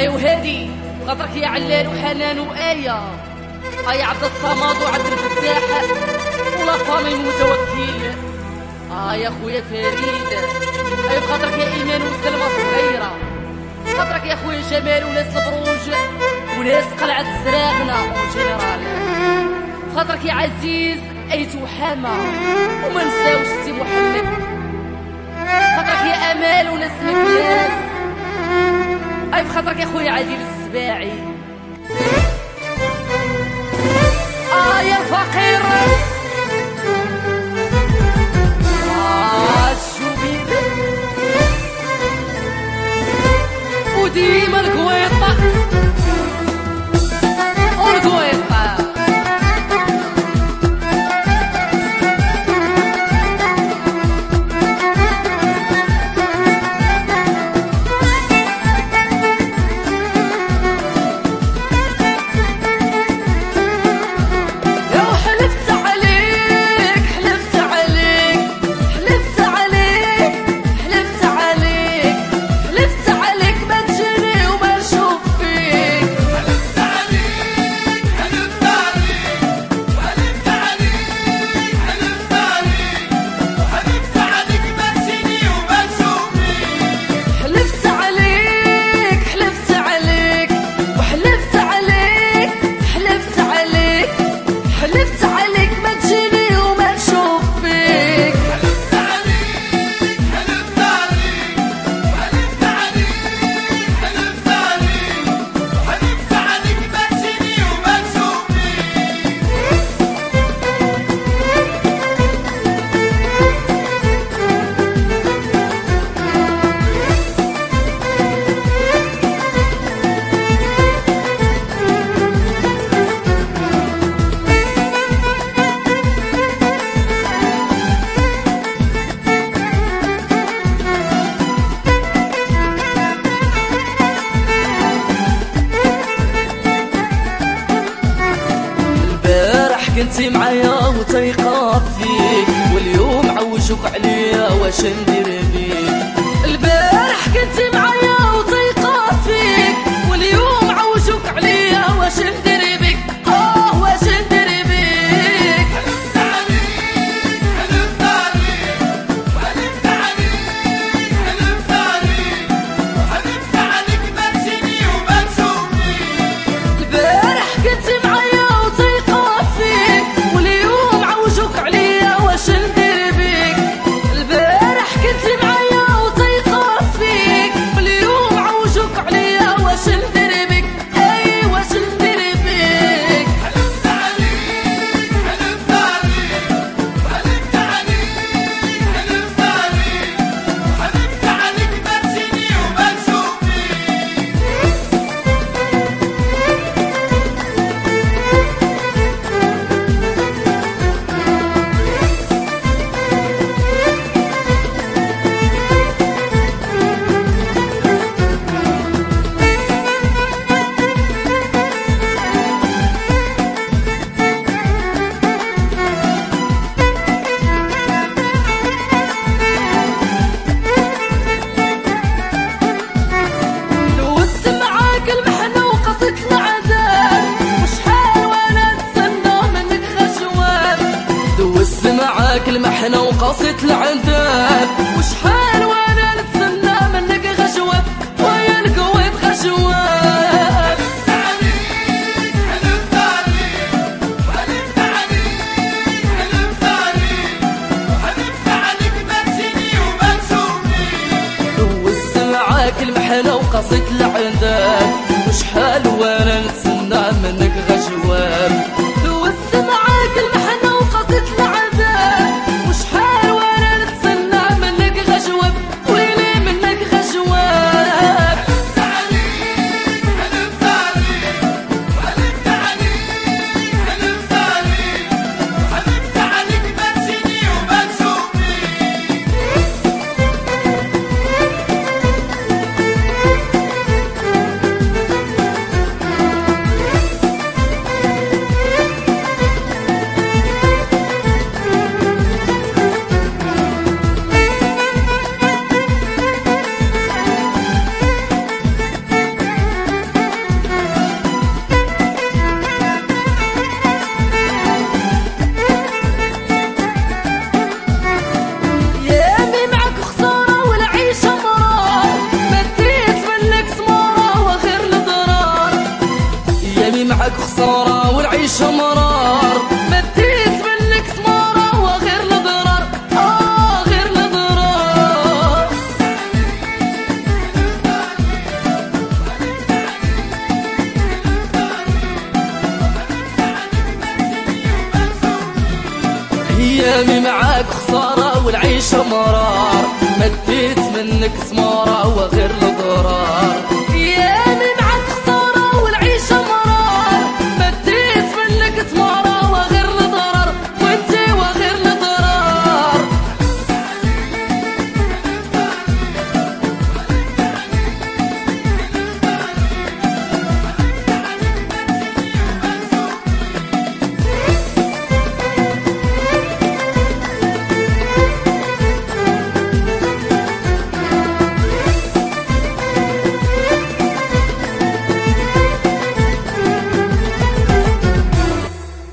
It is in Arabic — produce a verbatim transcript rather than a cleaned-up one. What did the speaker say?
اي وهادي خاطرك يا علال وحنان وآية، اي عبد الصمد وعبد الفتاح ولا فامي متوكل، اه يا خويا فريد، اي بخاطرك يا ايمان وسلمى الصغيره، خاطرك يا خويا جمال وناس البروج وناس قلعه الزراغنه وجنرال، خاطرك يا عزيز اي توحامه وما نساوش سي محمد، خاطرك يا امال وناس مكياس، اي بخاطرك يا خويا عادل السباعي، اه يا الفقير اه الشوبير وديما القويطه والقويطه كنتي معايا وتيقظت فيك، واليوم عوجوك عليا واش ندير بيك، البارح كنتي معايا وتيقظت فيك، واليوم عوجوك عليا واش ندير بيك، اه واش ندير بيك، حلفت عليك حلفت عليك وحلفت عليك حلفت عليك وحلفت عليك ما تجيني وما تشوفني، البارح كنتي معايا وتيقظت فيك، واليوم عوجوك عليا واش ندير بيك، البارح كنتي معايا وتيقظت فيك، واليوم عوجوك عليا واش ندير بيك، اي واش ندير بيك، حلفت عليك حلفت عليك وحلفت عليك حلفت عليك وحلفت عليك ما تجيني وما تشوفني. دوزت معاك المحنة وقصت العذاب، وشحال وانا نتسنى منك غشوان، دوزت معاك المحنة وقصت العذاب، وشحال وانا نتسنى منك غشوان، ويا القويت غشوان، حلفت عليك حلفت عليك وحلفت عليك حلفت عليك وحلفت عليك ما تجيني وما تشوفني. دوزت معاك المحنة وقصت العذاب، وشحال وانا نتسنى منك غشوان، دوزت معاك المحنة وقصت العذاب، وشحال وانا نتسنى منك غشوان، ويلي منك غشوان، حلفت عليك حلفت عليك وحلفت عليك حلفت عليك وحلفت عليك ما تجيني وما تشوفني. اه والعيش مرار، مديت منك سمارة وغير الضرار، آه غير الضرار. أيامي معاك خسارة والعيش مرار، مديت منك سمارة وغير